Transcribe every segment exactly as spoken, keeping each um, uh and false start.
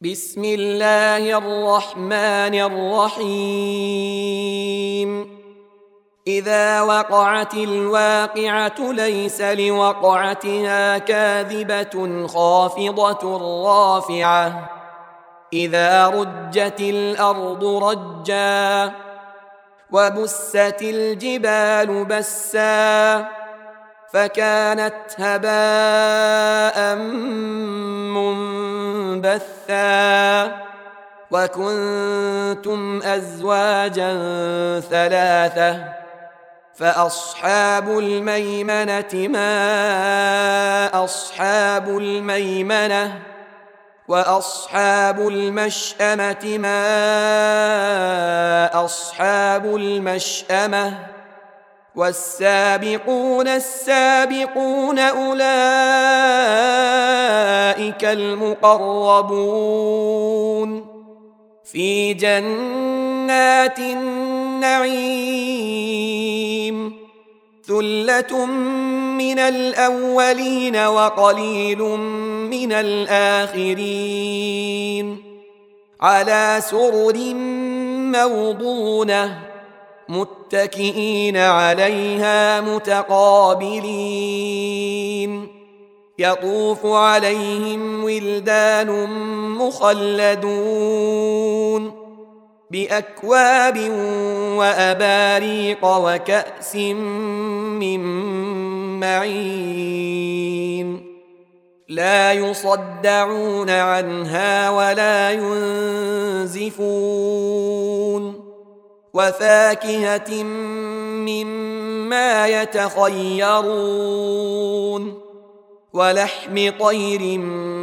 بسم الله الرحمن الرحيم. إذا وقعت الواقعة ليس لوقعتها كاذبة خافضة رافعة. إذا رجت الأرض رجا وبست الجبال بسا فكانت هباء منبثا وكنتم أزواجا ثلاثة فأصحاب الميمنة ما أصحاب الميمنة وأصحاب المشأمة ما أصحاب المشأمة والسابقون السابقون أولئك المقربون في جنات النعيم ثلة من الأولين وقليل من الآخرين على سرر موضونة متكئين عليها متقابلين يطوف عليهم ولدان مخلدون بأكواب وأباريق وكأس من معين لا يصدعون عنها ولا ينزفون وفاكهة مما يتخيرون ولحم طير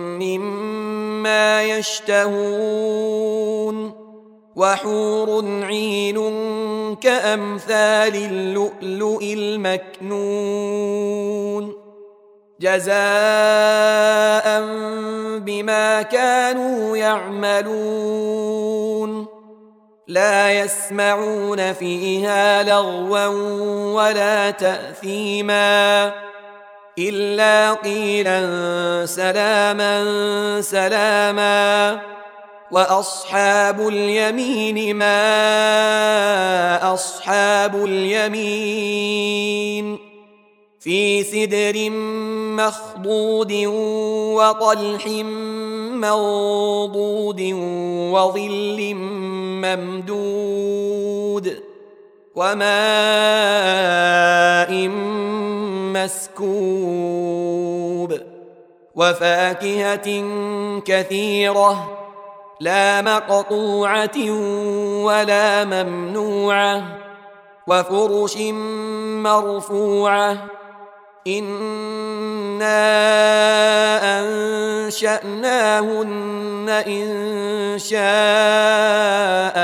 مما يشتهون وحور عين كأمثال اللؤلؤ المكنون جزاء بما كانوا يعملون لا يسمعون فيها لغوا ولا تأثيما إلا قيلا سلاما سلاما وأصحاب اليمين ما أصحاب اليمين في سدر مخضود وطلح منضود وظل ممدود وماء مسكوب وفاكهة كثيرة لا مقطوعة ولا ممنوعة وفرش مرفوعة إنا أنشأناهن إن شاء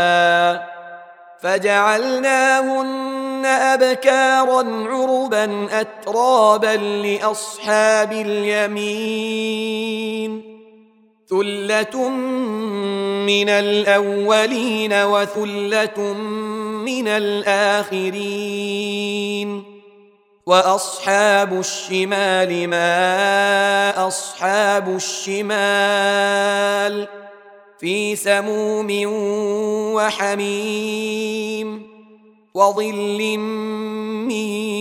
فجعلناهن أبكارا عربا أترابا لأصحاب اليمين ثلة من الأولين وثلة من الآخرين وأصحاب الشمال ما أصحاب الشمال في سموم وحميم وظل من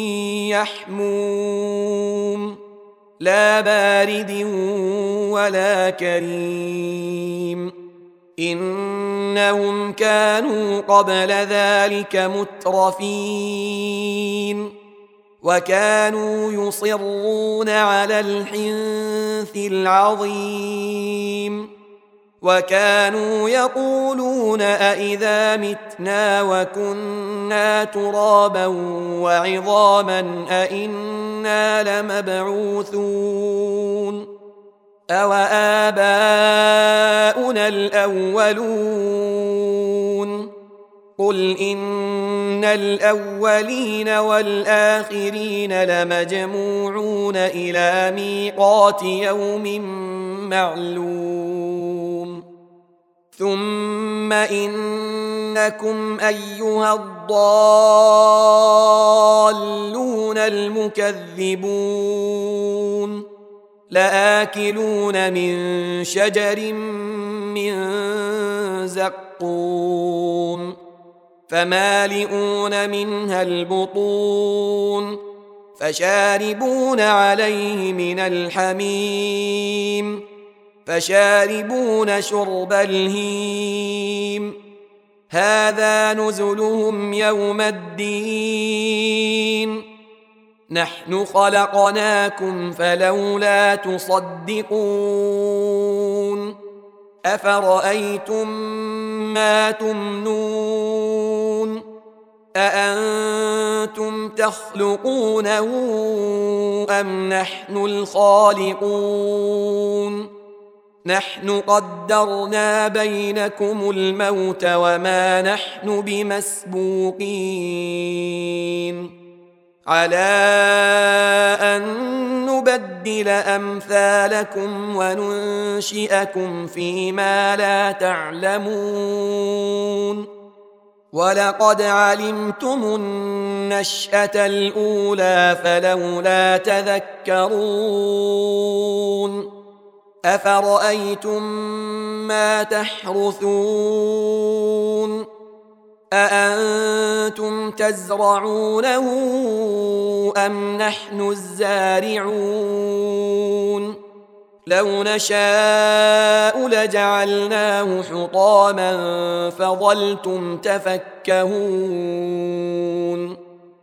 يحموم لا بارد ولا كريم إنهم كانوا قبل ذلك مترفين وكانوا يصرون على الحنث العظيم وكانوا يقولون أئذا متنا وكنا ترابا وعظاما أئنا لمبعوثون أو آباؤنا الأولون قل إن الأولين والآخرين لمجموعون إلى ميقات يوم معلوم ثم إنكم أيها الضالون المكذبون لآكلون من شجر من زقوم فمالئون منها البطون فشاربون عليه من الحميم فشاربون شرب الهيم هذا نزلهم يوم الدين نحن خلقناكم فلولا تصدقون أفرأيتم ما تمنون أأنتم تخلقونه أم نحن الخالقون نحن قدرنا بينكم الموت وما نحن بمسبوقين على أن نبدل أمثالكم وننشئكم فيما لا تعلمون ولقد علمتم النشأة الأولى فلولا تذكرون أفرأيتم ما تحرثون أأنتم تزرعونه أم نحن الزارعون لو نشاء لجعلناه حطاما فظلتم تفكهون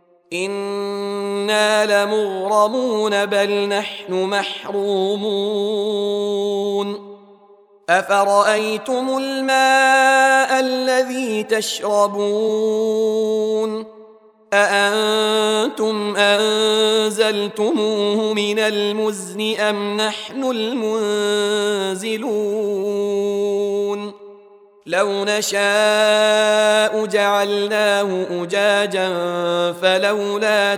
إنا لمغرمون بل نحن محرومون أفرأيتم الماء الذي تشربون أأنتم أنزلتموه من المزن أم نحن المنزلون لو نشاء جعلناه أجاجا فلولا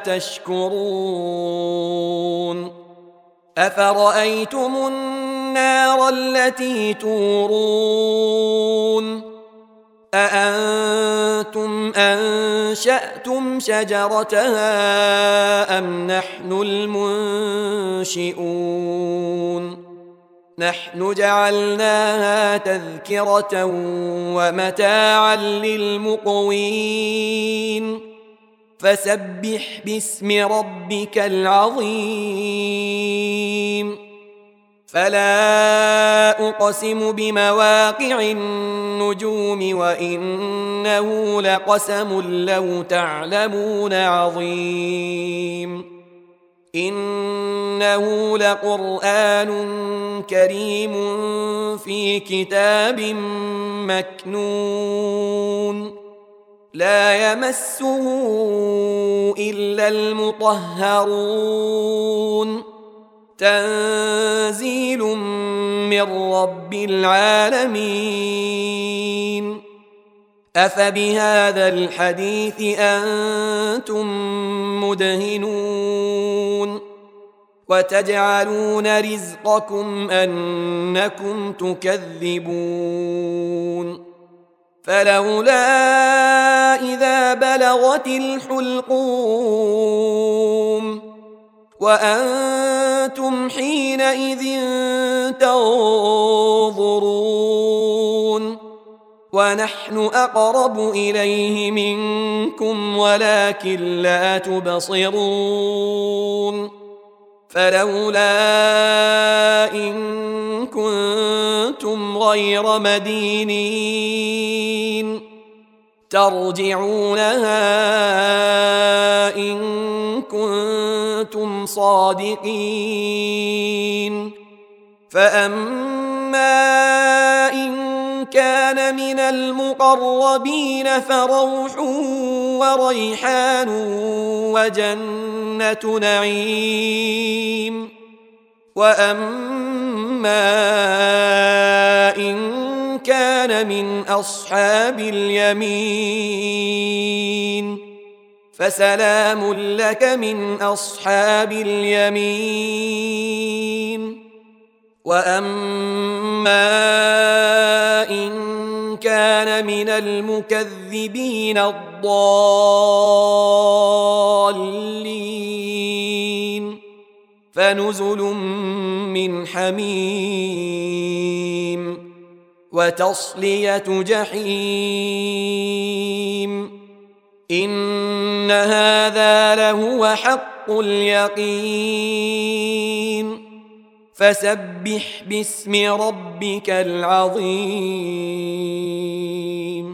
تشكرون أفرأيتم النار التي تورون أأنتم أنشأتم شجرتها أم نحن المنشئون نحن جعلناها تذكرة ومتاعا للمقوين فسبح باسم ربك العظيم فلا أقسم بمواقع النجوم وإنه لقسم لو تعلمون عظيم إنه لقرآن كريم في كتاب مكنون لا يمسه إلا المطهرون تنزيل من رب العالمين أفبهذا الحديث أنتم مدهنون وتجعلون رزقكم أنكم تكذبون فلولا إذا بلغت الحلقوم وأنتم حينئذ تنظرون ونحن أقرب إليه منكم ولكن لا تبصرون فلولا إن كنتم غير مدينين ترجعونها إن كنتم صادقين فأما إن كان من المقربين فروح وريحان وجنة نعيم وأما إن كان من أصحاب اليمين فسلام لك من أصحاب اليمين وأما إن كان من المكذبين الضالين فنزل من حميم وتصلية جحيم إن هذا لهو حق اليقين فسبح باسم ربك العظيم